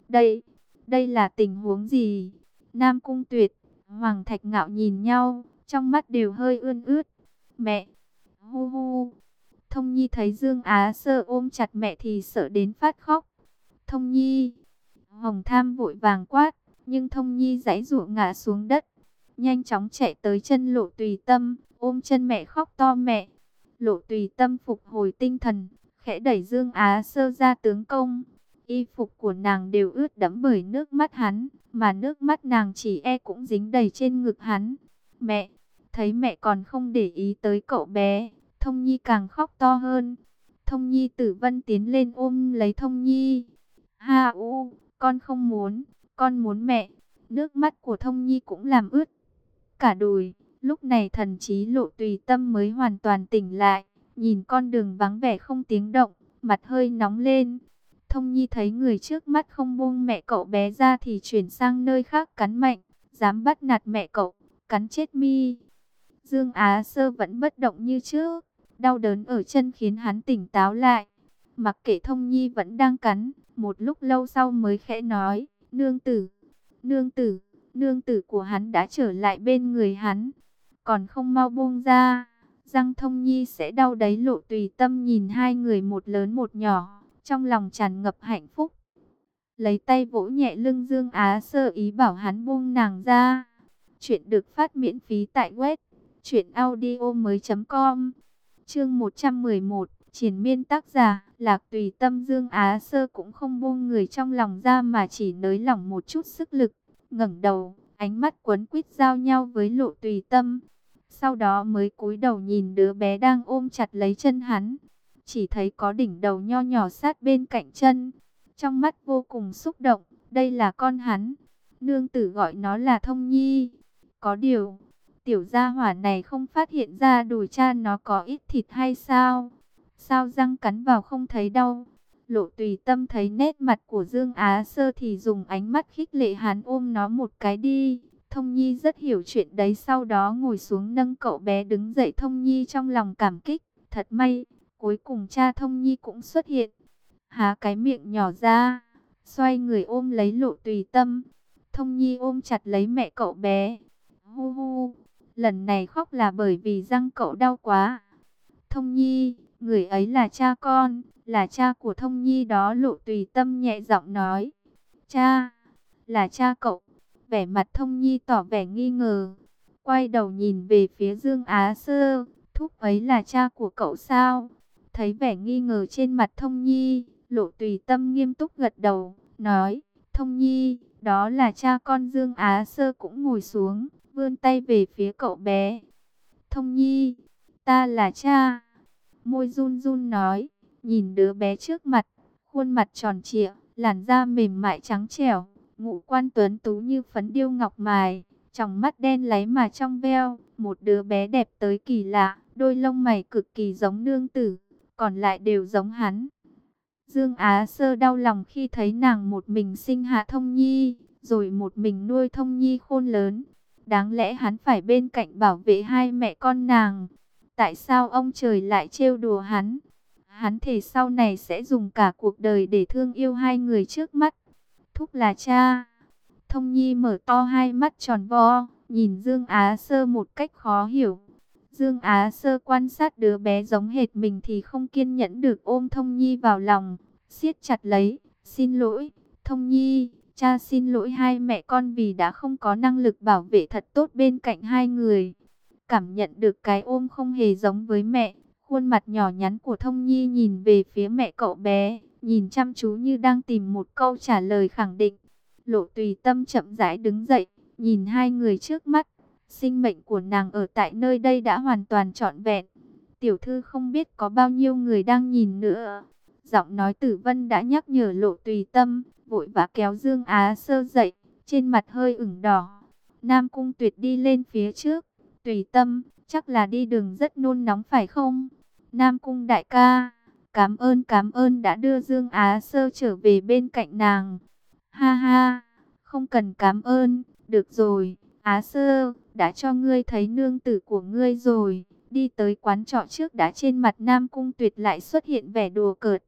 Đây, đây là tình huống gì? Nam Cung Tuyệt, Hoàng Thạch Ngạo nhìn nhau, trong mắt đều hơi ươn ướt. Mẹ, hu hu. Thông Nhi thấy Dương Á Sơ ôm chặt mẹ thì sợ đến phát khóc. Thông Nhi, Hồng Tham vội vàng quát, nhưng Thông Nhi giãy giụa ngã xuống đất, nhanh chóng chạy tới chân Lộ Tùy Tâm, ôm chân mẹ khóc to. Mẹ! Lộ Tùy Tâm phục hồi tinh thần, khẽ đẩy Dương Á Sơ ra. Tướng công, y phục của nàng đều ướt đẫm bởi nước mắt hắn, mà nước mắt nàng chỉ e cũng dính đầy trên ngực hắn. Mẹ! Thấy mẹ còn không để ý tới cậu bé, Thông Nhi càng khóc to hơn. Thông Nhi Tử Vân tiến lên ôm lấy Thông Nhi. Ha u, con không muốn, con muốn mẹ. Nước mắt của Thông Nhi cũng làm ướt cả đùi. Lúc này thần trí Lộ Tùy Tâm mới hoàn toàn tỉnh lại, nhìn con đường vắng vẻ không tiếng động, mặt hơi nóng lên. Thông Nhi thấy người trước mắt không buông mẹ cậu bé ra thì chuyển sang nơi khác cắn mạnh, dám bắt nạt mẹ cậu, cắn chết mi. Dương Á Sơ vẫn bất động như trước, đau đớn ở chân khiến hắn tỉnh táo lại. Mặc kệ Thông Nhi vẫn đang cắn, một lúc lâu sau mới khẽ nói, nương tử, nương tử, nương tử của hắn đã trở lại bên người hắn, còn không mau buông ra, răng Thông Nhi sẽ đau đấy. Lộ Tùy Tâm nhìn hai người một lớn một nhỏ, trong lòng tràn ngập hạnh phúc. Lấy tay vỗ nhẹ lưng Dương Á Sơ ý bảo hắn buông nàng ra. Chuyện được phát miễn phí tại web truyện audio mới chấm com. Chương một trăm mười một, Triền Miên. Tác giả Lạc Tùy Tâm. Dương Á Sơ cũng không buông người trong lòng ra mà chỉ nới lỏng một chút sức lực, ngẩng đầu, ánh mắt quấn quýt giao nhau với Lộ Tùy Tâm. Sau đó mới cúi đầu nhìn đứa bé đang ôm chặt lấy chân hắn, chỉ thấy có đỉnh đầu nho nhỏ sát bên cạnh chân, trong mắt vô cùng xúc động. Đây là con hắn, nương tử gọi nó là Thông Nhi. Có điều, tiểu gia hỏa này không phát hiện ra đùi cha nó có ít thịt hay sao? Sao răng cắn vào không thấy đau? Lộ Tùy Tâm thấy nét mặt của Dương Á Sơ thì dùng ánh mắt khích lệ hắn ôm nó một cái đi. Thông Nhi rất hiểu chuyện đấy. Sau đó ngồi xuống nâng cậu bé đứng dậy. Thông Nhi trong lòng cảm kích, thật may, cuối cùng cha Thông Nhi cũng xuất hiện. Há cái miệng nhỏ ra, xoay người ôm lấy Lộ Tùy Tâm. Thông Nhi ôm chặt lấy mẹ cậu bé. Hu hu, lần này khóc là bởi vì răng cậu đau quá. Thông Nhi, người ấy là cha con, là cha của Thông Nhi đó. Lộ Tùy Tâm nhẹ giọng nói. Cha, là cha cậu. Vẻ mặt Thông Nhi tỏ vẻ nghi ngờ, quay đầu nhìn về phía Dương Á Sơ. Thúc ấy là cha của cậu sao? Thấy vẻ nghi ngờ trên mặt Thông Nhi, Lộ Tùy Tâm nghiêm túc gật đầu, nói, Thông Nhi, đó là cha con. Dương Á Sơ cũng ngồi xuống, vươn tay về phía cậu bé. Thông Nhi, ta là cha. Môi run run nói, nhìn đứa bé trước mặt, khuôn mặt tròn trịa, làn da mềm mại trắng trẻo, ngũ quan tuấn tú như phấn điêu ngọc mài, tròng mắt đen láy mà trong veo, một đứa bé đẹp tới kỳ lạ, đôi lông mày cực kỳ giống nương tử, còn lại đều giống hắn. Dương Á Sơ đau lòng khi thấy nàng một mình sinh hạ Thông Nhi, rồi một mình nuôi Thông Nhi khôn lớn. Đáng lẽ hắn phải bên cạnh bảo vệ hai mẹ con nàng. Tại sao ông trời lại trêu đùa hắn? Hắn thề sau này sẽ dùng cả cuộc đời để thương yêu hai người trước mắt. Thúc là cha. Thông Nhi mở to hai mắt tròn vo, nhìn Dương Á Sơ một cách khó hiểu. Dương Á Sơ quan sát đứa bé giống hệt mình thì không kiên nhẫn được, ôm Thông Nhi vào lòng, siết chặt lấy. Xin lỗi, Thông Nhi, cha xin lỗi hai mẹ con vì đã không có năng lực bảo vệ thật tốt bên cạnh hai người. Cảm nhận được cái ôm không hề giống với mẹ, khuôn mặt nhỏ nhắn của Thông Nhi nhìn về phía mẹ cậu bé, nhìn chăm chú như đang tìm một câu trả lời khẳng định. Lộ Tùy Tâm chậm rãi đứng dậy, nhìn hai người trước mắt. Sinh mệnh của nàng ở tại nơi đây đã hoàn toàn trọn vẹn. Tiểu thư không biết có bao nhiêu người đang nhìn nữa. Giọng nói Tử Vân đã nhắc nhở Lộ Tùy Tâm, vội vã kéo Dương Á Sơ dậy, trên mặt hơi ửng đỏ. Nam Cung Tuyệt đi lên phía trước. Tùy Tâm, chắc là đi đường rất nôn nóng phải không? Nam Cung đại ca, cảm ơn cảm ơn đã đưa Dương Á Sơ trở về bên cạnh nàng. Ha ha, không cần cảm ơn, được rồi, Á Sơ, đã cho ngươi thấy nương tử của ngươi rồi. Đi tới quán trọ trước đã. Trên mặt Nam Cung Tuyệt lại xuất hiện vẻ đùa cợt.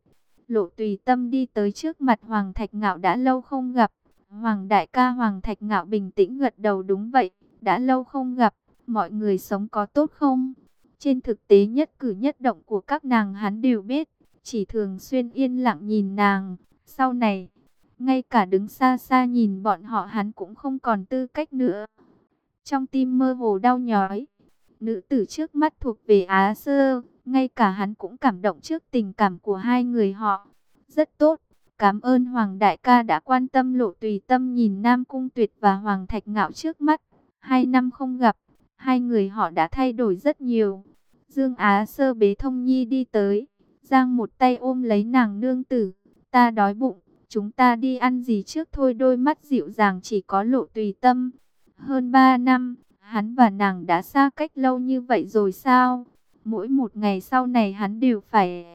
Lộ Tùy Tâm đi tới trước mặt Hoàng Thạch Ngạo, đã lâu không gặp. Hoàng đại ca. Hoàng Thạch Ngạo bình tĩnh gật đầu, đúng vậy, đã lâu không gặp, mọi người sống có tốt không? Trên thực tế nhất cử nhất động của các nàng hắn đều biết, chỉ thường xuyên yên lặng nhìn nàng. Sau này, ngay cả đứng xa xa nhìn bọn họ hắn cũng không còn tư cách nữa. Trong tim mơ hồ đau nhói, nữ tử trước mắt thuộc về Á Sơ, ngay cả hắn cũng cảm động trước tình cảm của hai người họ. Rất tốt, cảm ơn Hoàng đại ca đã quan tâm. Lộ Tùy Tâm nhìn Nam Cung Tuyệt và Hoàng Thạch Ngạo trước mắt. Hai năm không gặp, hai người họ đã thay đổi rất nhiều. Dương Á Sơ bế Thông Nhi đi tới, giang một tay ôm lấy nàng, nương tử, ta đói bụng, chúng ta đi ăn gì trước thôi. Đôi mắt dịu dàng chỉ có Lộ Tùy Tâm. Hơn ba năm, hắn và nàng đã xa cách lâu như vậy rồi sao? Mỗi một ngày sau này hắn đều phải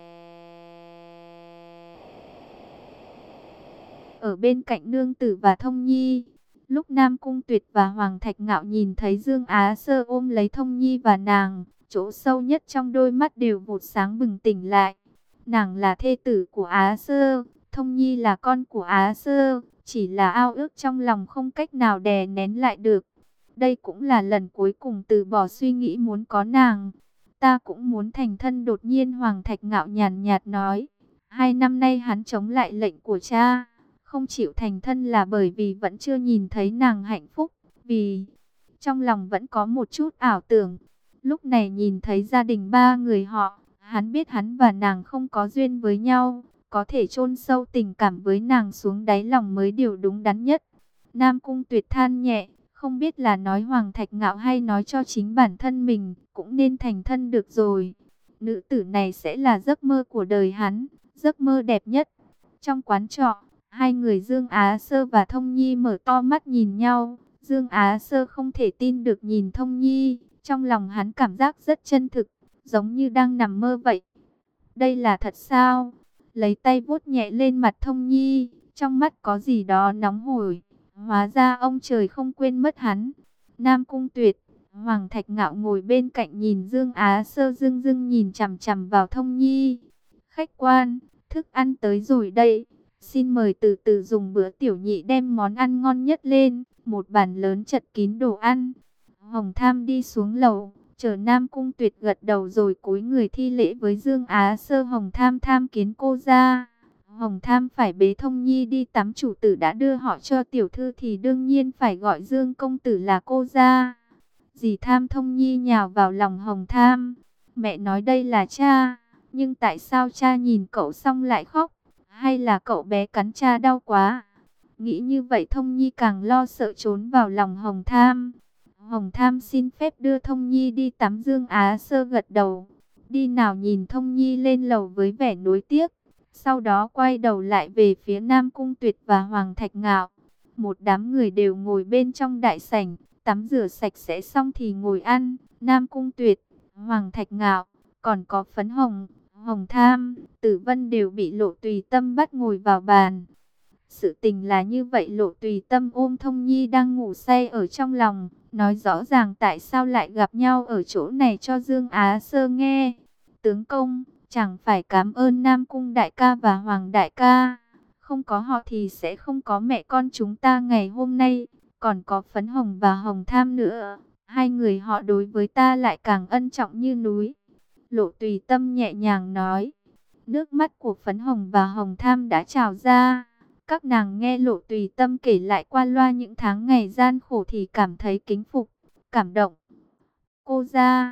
ở bên cạnh nương tử và Thông Nhi. Lúc Nam Cung Tuyệt và Hoàng Thạch Ngạo nhìn thấy Dương Á Sơ ôm lấy Thông Nhi và nàng, chỗ sâu nhất trong đôi mắt đều vụt sáng bừng tỉnh lại. Nàng là thê tử của Á Sơ, Thông Nhi là con của Á Sơ, chỉ là ao ước trong lòng không cách nào đè nén lại được. Đây cũng là lần cuối cùng từ bỏ suy nghĩ muốn có nàng. Ta cũng muốn thành thân. Đột nhiên Hoàng Thạch Ngạo nhàn nhạt nói. Hai năm nay hắn chống lại lệnh của cha, không chịu thành thân là bởi vì vẫn chưa nhìn thấy nàng hạnh phúc, vì trong lòng vẫn có một chút ảo tưởng. Lúc này nhìn thấy gia đình ba người họ, hắn biết hắn và nàng không có duyên với nhau, có thể chôn sâu tình cảm với nàng xuống đáy lòng mới điều đúng đắn nhất. Nam Cung Tuyệt than nhẹ, không biết là nói Hoàng Thạch Ngạo hay nói cho chính bản thân mình, cũng nên thành thân được rồi. Nữ tử này sẽ là giấc mơ của đời hắn, giấc mơ đẹp nhất. Trong quán trọ, hai người Dương Á Sơ và Thông Nhi mở to mắt nhìn nhau. Dương Á Sơ không thể tin được nhìn Thông Nhi, trong lòng hắn cảm giác rất chân thực, giống như đang nằm mơ vậy. Đây là thật sao? Lấy tay vuốt nhẹ lên mặt Thông Nhi, trong mắt có gì đó nóng hổi. Hóa ra ông trời không quên mất hắn. Nam Cung Tuyệt, Hoàng Thạch Ngạo ngồi bên cạnh nhìn Dương Á Sơ dưng dưng nhìn chằm chằm vào Thông Nhi. Khách quan, thức ăn tới rồi đây. Xin mời từ từ dùng bữa. Tiểu nhị đem món ăn ngon nhất lên, một bàn lớn chật kín đồ ăn. Hồng Tham đi xuống lầu, chờ Nam Cung Tuyệt gật đầu rồi cúi người thi lễ với Dương Á Sơ. Hồng Tham tham kiến cô ra. Hồng Tham phải bế Thông Nhi đi tắm, chủ tử đã đưa họ cho tiểu thư thì đương nhiên phải gọi Dương công tử là cô ra. Dì Tham. Thông Nhi nhào vào lòng Hồng Tham. Mẹ nói đây là cha, nhưng tại sao cha nhìn cậu xong lại khóc? Hay là cậu bé cắn cha đau quá? Nghĩ như vậy Thông Nhi càng lo sợ trốn vào lòng Hồng Tham. Hồng Tham xin phép đưa Thông Nhi đi tắm. Dương Á Sơ gật đầu. Đi nào. Nhìn Thông Nhi lên lầu với vẻ nuối tiếc. Sau đó quay đầu lại về phía Nam Cung Tuyệt và Hoàng Thạch Ngạo. Một đám người đều ngồi bên trong đại sảnh, tắm rửa sạch sẽ xong thì ngồi ăn. Nam Cung Tuyệt, Hoàng Thạch Ngạo, còn có Phấn Hồng, Hồng Tham, Tử Vân đều bị Lộ Tùy Tâm bắt ngồi vào bàn. Sự tình là như vậy. Lộ Tùy Tâm ôm Thông Nhi đang ngủ say ở trong lòng, nói rõ ràng tại sao lại gặp nhau ở chỗ này cho Dương Á Sơ nghe. Tướng công, chẳng phải cảm ơn Nam Cung đại ca và Hoàng đại ca, không có họ thì sẽ không có mẹ con chúng ta ngày hôm nay. Còn có Phấn Hồng và Hồng Tham nữa, hai người họ đối với ta lại càng ân trọng như núi. Lộ Tùy Tâm nhẹ nhàng nói. Nước mắt của Phấn Hồng và Hồng Tham đã trào ra. Các nàng nghe Lộ Tùy Tâm kể lại qua loa những tháng ngày gian khổ thì cảm thấy kính phục, cảm động. Cô ra,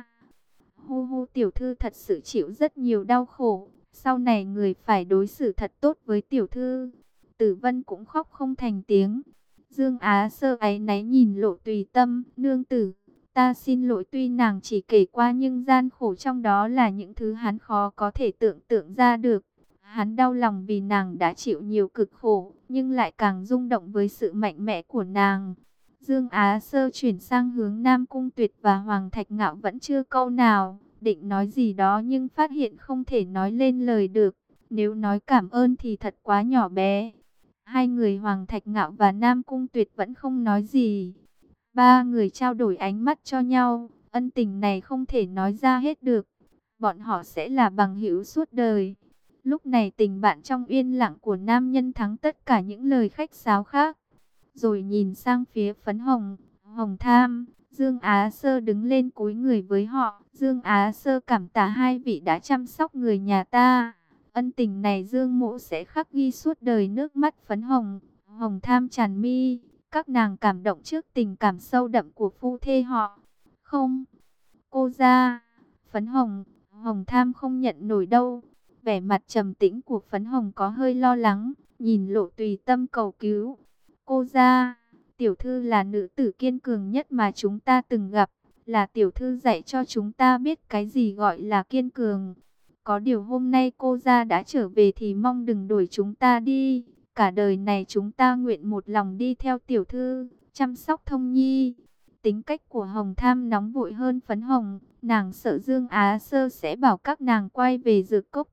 hu hu, tiểu thư thật sự chịu rất nhiều đau khổ, sau này người phải đối xử thật tốt với tiểu thư. Tử Vân cũng khóc không thành tiếng. Dương Á Sơ áy náy nhìn Lộ Tùy Tâm. Nương tử, ta xin lỗi, tuy nàng chỉ kể qua nhưng gian khổ trong đó là những thứ hắn khó có thể tưởng tượng ra được. Hắn đau lòng vì nàng đã chịu nhiều cực khổ, nhưng lại càng rung động với sự mạnh mẽ của nàng. Dương Á Sơ chuyển sang hướng Nam Cung Tuyệt và Hoàng Thạch Ngạo, vẫn chưa câu nào, định nói gì đó nhưng phát hiện không thể nói lên lời được. Nếu nói cảm ơn thì thật quá nhỏ bé. Hai người Hoàng Thạch Ngạo và Nam Cung Tuyệt vẫn không nói gì. Ba người trao đổi ánh mắt cho nhau, ân tình này không thể nói ra hết được. Bọn họ sẽ là bằng hữu suốt đời. Lúc này tình bạn trong yên lặng của nam nhân thắng tất cả những lời khách sáo khác. Rồi nhìn sang phía Phấn Hồng, Hồng Tham, Dương Á Sơ đứng lên cúi người với họ. Dương Á Sơ cảm tạ hai vị đã chăm sóc người nhà ta. Ân tình này Dương mỗ sẽ khắc ghi suốt đời. Nước mắt Phấn Hồng, Hồng Tham tràn mi. Các nàng cảm động trước tình cảm sâu đậm của phu thê họ. Không, cô ra, Phấn Hồng, Hồng Tham không nhận nổi đâu. Vẻ mặt trầm tĩnh của Phấn Hồng có hơi lo lắng, nhìn Lộ Tùy Tâm cầu cứu. Cô ra, tiểu thư là nữ tử kiên cường nhất mà chúng ta từng gặp, là tiểu thư dạy cho chúng ta biết cái gì gọi là kiên cường. Có điều hôm nay cô ra đã trở về thì mong đừng đuổi chúng ta đi. Cả đời này chúng ta nguyện một lòng đi theo tiểu thư, chăm sóc Thông Nhi. Tính cách của Hồng Tham nóng vội hơn Phấn Hồng, nàng sợ Dương Á Sơ sẽ bảo các nàng quay về Dược Cốc.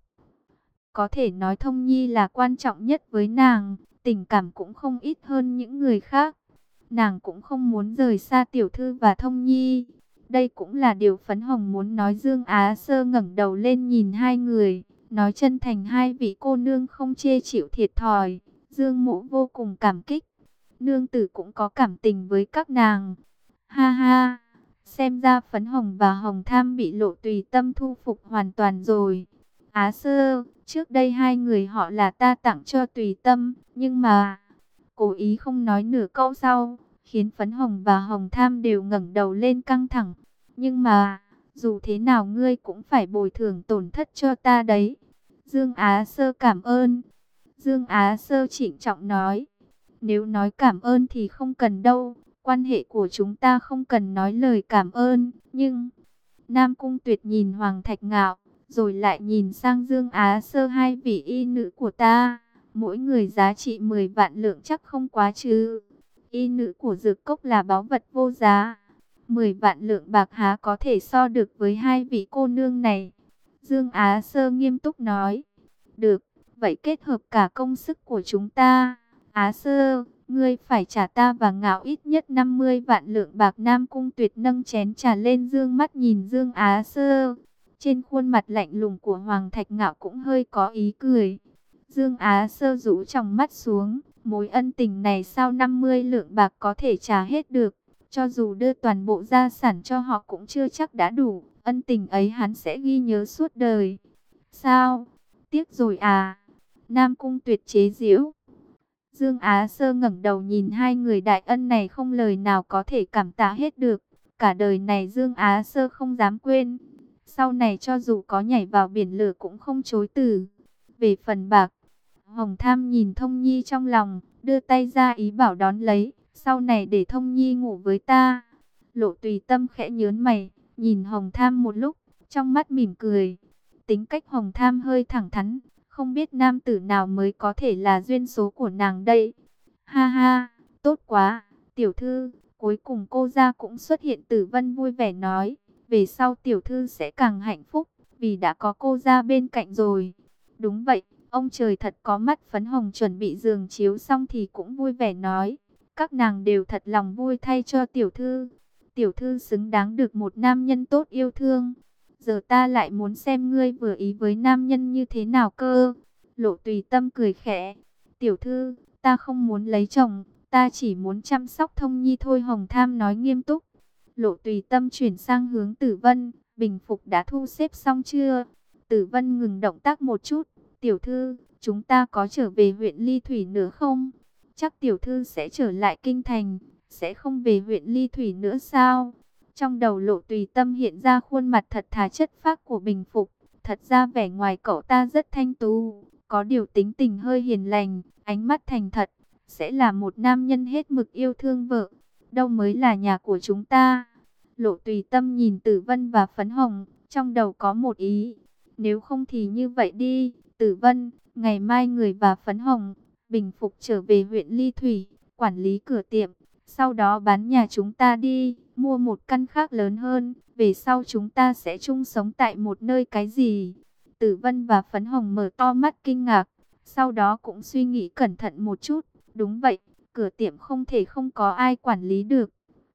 Có thể nói Thông Nhi là quan trọng nhất với nàng, tình cảm cũng không ít hơn những người khác. Nàng cũng không muốn rời xa tiểu thư và Thông Nhi. Đây cũng là điều Phấn Hồng muốn nói. Dương Á Sơ ngẩng đầu lên nhìn hai người, nói chân thành hai vị cô nương không chê chịu thiệt thòi. Dương mỗ vô cùng cảm kích. Nương tử cũng có cảm tình với các nàng. Ha ha, xem ra Phấn Hồng và Hồng Tham bị Lộ Tùy Tâm thu phục hoàn toàn rồi. Á Sơ, trước đây hai người họ là ta tặng cho Tùy Tâm, nhưng mà cố ý không nói nửa câu sau, khiến Phấn Hồng và Hồng Tham đều ngẩng đầu lên căng thẳng. Nhưng mà, dù thế nào ngươi cũng phải bồi thường tổn thất cho ta đấy. Dương Á Sơ cảm ơn. Dương Á Sơ trịnh trọng nói, nếu nói cảm ơn thì không cần đâu. Quan hệ của chúng ta không cần nói lời cảm ơn, nhưng... Nam Cung Tuyệt nhìn Hoàng Thạch Ngạo, rồi lại nhìn sang Dương Á Sơ, hai vị y nữ của ta. Mỗi người giá trị mười vạn lượng chắc không quá chứ. Y nữ của Dược Cốc là báu vật vô giá. mười vạn lượng bạc há có thể so được với hai vị cô nương này. Dương Á Sơ nghiêm túc nói. Được, vậy kết hợp cả công sức của chúng ta. Á Sơ, ngươi phải trả ta và Ngạo ít nhất năm mươi vạn lượng bạc. Nam Cung Tuyệt nâng chén trà lên, dương mắt nhìn Dương Á Sơ. Trên khuôn mặt lạnh lùng của Hoàng Thạch Ngạo cũng hơi có ý cười. Dương Á Sơ rũ trong mắt xuống, mối ân tình này sao năm mươi lượng bạc có thể trả hết được. Cho dù đưa toàn bộ gia sản cho họ cũng chưa chắc đã đủ. Ân tình ấy hắn sẽ ghi nhớ suốt đời. Sao? Tiếc rồi à? Nam Cung Tuyệt chế giễu. Dương Á Sơ ngẩng đầu nhìn hai người đại ân này không lời nào có thể cảm tạ hết được. Cả đời này Dương Á Sơ không dám quên. Sau này cho dù có nhảy vào biển lửa cũng không chối từ. Về phần bạc, Hồng Tham nhìn Thông Nhi trong lòng, đưa tay ra ý bảo đón lấy. Sau này để Thông Nhi ngủ với ta. Lộ Tùy Tâm khẽ nhớn mày, nhìn Hồng Tham một lúc, trong mắt mỉm cười. Tính cách Hồng Tham hơi thẳng thắn, không biết nam tử nào mới có thể là duyên số của nàng đây. Ha ha, tốt quá, tiểu thư, cuối cùng cô ra cũng xuất hiện. Tử Vân vui vẻ nói, về sau tiểu thư sẽ càng hạnh phúc, vì đã có cô ra bên cạnh rồi. Đúng vậy, ông trời thật có mắt. Phấn Hồng chuẩn bị giường chiếu xong thì cũng vui vẻ nói, các nàng đều thật lòng vui thay cho tiểu thư. Tiểu thư xứng đáng được một nam nhân tốt yêu thương. Giờ ta lại muốn xem ngươi vừa ý với nam nhân như thế nào cơ. Lộ Tùy Tâm cười khẽ. Tiểu thư, ta không muốn lấy chồng, ta chỉ muốn chăm sóc Thông Nhi thôi. Hồng Tham nói nghiêm túc. Lộ Tùy Tâm chuyển sang hướng Tử Vân. Bình phục đã thu xếp xong chưa? Tử Vân ngừng động tác một chút. Tiểu thư, chúng ta có trở về huyện Ly Thủy nữa không? Chắc tiểu thư sẽ trở lại kinh thành, sẽ không về huyện Ly Thủy nữa sao? Trong đầu Lộ Tùy Tâm hiện ra khuôn mặt thật thà chất phác của Bình Phục. Thật ra vẻ ngoài cậu ta rất thanh tú, có điều tính tình hơi hiền lành, ánh mắt thành thật, sẽ là một nam nhân hết mực yêu thương vợ. Đâu mới là nhà của chúng ta. Lộ Tùy Tâm nhìn Tử Vân và Phấn Hồng, trong đầu có một ý. Nếu không thì như vậy đi, Tử Vân, ngày mai người và Phấn Hồng, Bình Phục trở về huyện Ly Thủy, quản lý cửa tiệm. Sau đó bán nhà chúng ta đi, mua một căn khác lớn hơn. Về sau chúng ta sẽ chung sống tại một nơi cái gì? Tử Vân và Phấn Hồng mở to mắt kinh ngạc. Sau đó cũng suy nghĩ cẩn thận một chút. Đúng vậy, cửa tiệm không thể không có ai quản lý được.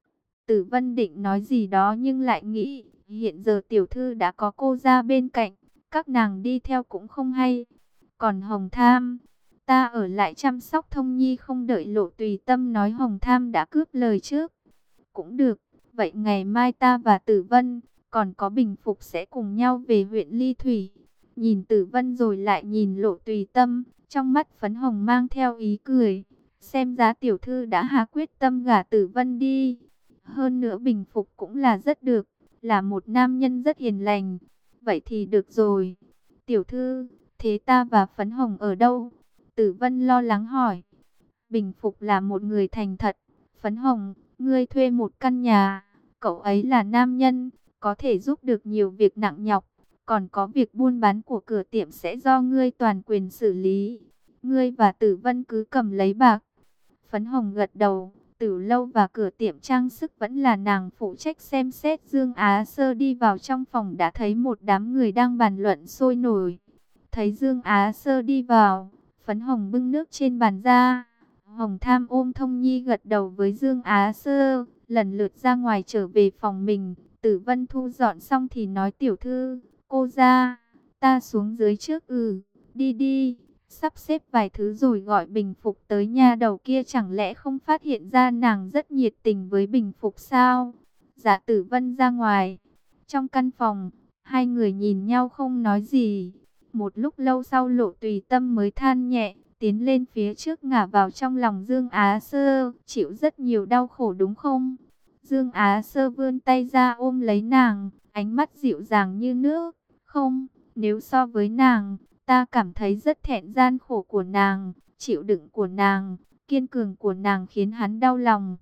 Tử Vân định nói gì đó nhưng lại nghĩ, hiện giờ tiểu thư đã có cô ra bên cạnh, các nàng đi theo cũng không hay. Còn Hồng Tham, ta ở lại chăm sóc Thông Nhi. Không đợi Lộ Tùy Tâm nói, Hồng Tham đã cướp lời trước. Cũng được, vậy ngày mai ta và Tử Vân, còn có Bình Phục sẽ cùng nhau về huyện Ly Thủy. Nhìn Tử Vân rồi lại nhìn Lộ Tùy Tâm, trong mắt phấn hồng mang theo ý cười. Xem ra tiểu thư đã hạ quyết tâm gả Tử Vân đi. Hơn nữa Bình Phục cũng là rất được, là một nam nhân rất hiền lành. Vậy thì được rồi. Tiểu thư, thế ta và phấn hồng ở đâu? Tử Vân lo lắng hỏi. Bình Phục là một người thành thật. Phấn hồng, ngươi thuê một căn nhà. Cậu ấy là nam nhân, có thể giúp được nhiều việc nặng nhọc. Còn có việc buôn bán của cửa tiệm sẽ do ngươi toàn quyền xử lý. Ngươi và Tử Vân cứ cầm lấy bạc. Phấn hồng gật đầu. Tử lâu và cửa tiệm trang sức vẫn là nàng phụ trách xem xét. Dương Á Sơ đi vào trong phòng đã thấy một đám người đang bàn luận sôi nổi. Thấy Dương Á Sơ đi vào, phấn hồng bưng nước trên bàn ra. Hồng Tham ôm Thông Nhi gật đầu với Dương Á Sơ, lần lượt ra ngoài trở về phòng mình. Tử Vân thu dọn xong thì nói, tiểu thư, cô ra, ta xuống dưới trước. Ừ, đi đi, sắp xếp vài thứ rồi gọi Bình Phục tới. Nha đầu kia chẳng lẽ không phát hiện ra nàng rất nhiệt tình với Bình Phục sao? Dạ. Tử Vân ra ngoài. Trong căn phòng, hai người nhìn nhau không nói gì. Một lúc lâu sau Lộ Tùy Tâm mới than nhẹ, tiến lên phía trước ngả vào trong lòng Dương Á Sơ. Chịu rất nhiều đau khổ đúng không? Dương Á Sơ vươn tay ra ôm lấy nàng, ánh mắt dịu dàng như nước. Không, nếu so với nàng, ta cảm thấy rất thẹn. Gian khổ của nàng, chịu đựng của nàng, kiên cường của nàng khiến hắn đau lòng.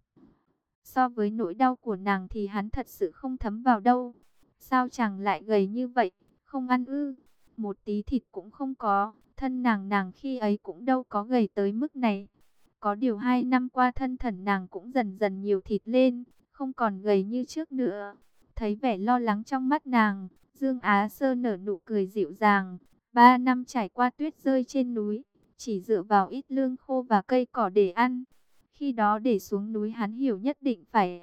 So với nỗi đau của nàng thì hắn thật sự không thấm vào đâu. Sao chàng lại gầy như vậy, không ăn ư? Một tí thịt cũng không có. Thân nàng nàng khi ấy cũng đâu có gầy tới mức này. Có điều hai năm qua thân thần nàng cũng dần dần nhiều thịt lên, không còn gầy như trước nữa. Thấy vẻ lo lắng trong mắt nàng, Dương Á Sơ nở nụ cười dịu dàng. Ba năm trải qua tuyết rơi trên núi, chỉ dựa vào ít lương khô và cây cỏ để ăn. Khi đó để xuống núi hắn hiểu nhất định phải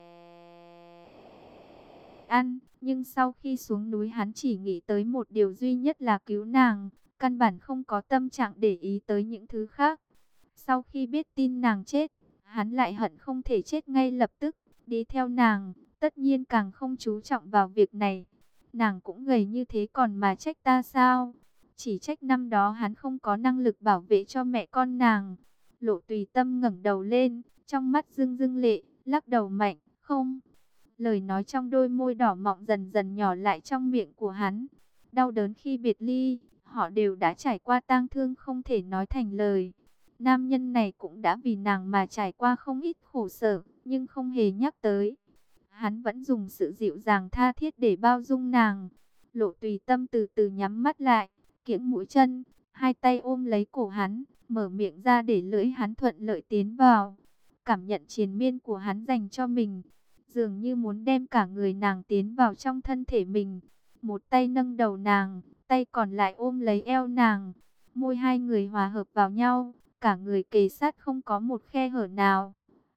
ăn. Nhưng sau khi xuống núi hắn chỉ nghĩ tới một điều duy nhất là cứu nàng. Căn bản không có tâm trạng để ý tới những thứ khác. Sau khi biết tin nàng chết, hắn lại hận không thể chết ngay lập tức. Đi theo nàng, tất nhiên càng không chú trọng vào việc này. Nàng cũng gầy như thế còn mà trách ta sao? Chỉ trách năm đó hắn không có năng lực bảo vệ cho mẹ con nàng. Lộ Tùy Tâm ngẩng đầu lên, trong mắt rưng rưng lệ, lắc đầu mạnh, không. Lời nói trong đôi môi đỏ mọng dần dần nhỏ lại trong miệng của hắn. Đau đớn khi biệt ly, họ đều đã trải qua tang thương không thể nói thành lời. Nam nhân này cũng đã vì nàng mà trải qua không ít khổ sở, nhưng không hề nhắc tới. Hắn vẫn dùng sự dịu dàng tha thiết để bao dung nàng. Lộ Tùy Tâm từ từ nhắm mắt lại, kiễng mũi chân, hai tay ôm lấy cổ hắn, mở miệng ra để lưỡi hắn thuận lợi tiến vào. Cảm nhận triền miên của hắn dành cho mình, dường như muốn đem cả người nàng tiến vào trong thân thể mình. Một tay nâng đầu nàng, tay còn lại ôm lấy eo nàng. Môi hai người hòa hợp vào nhau, cả người kề sát không có một khe hở nào.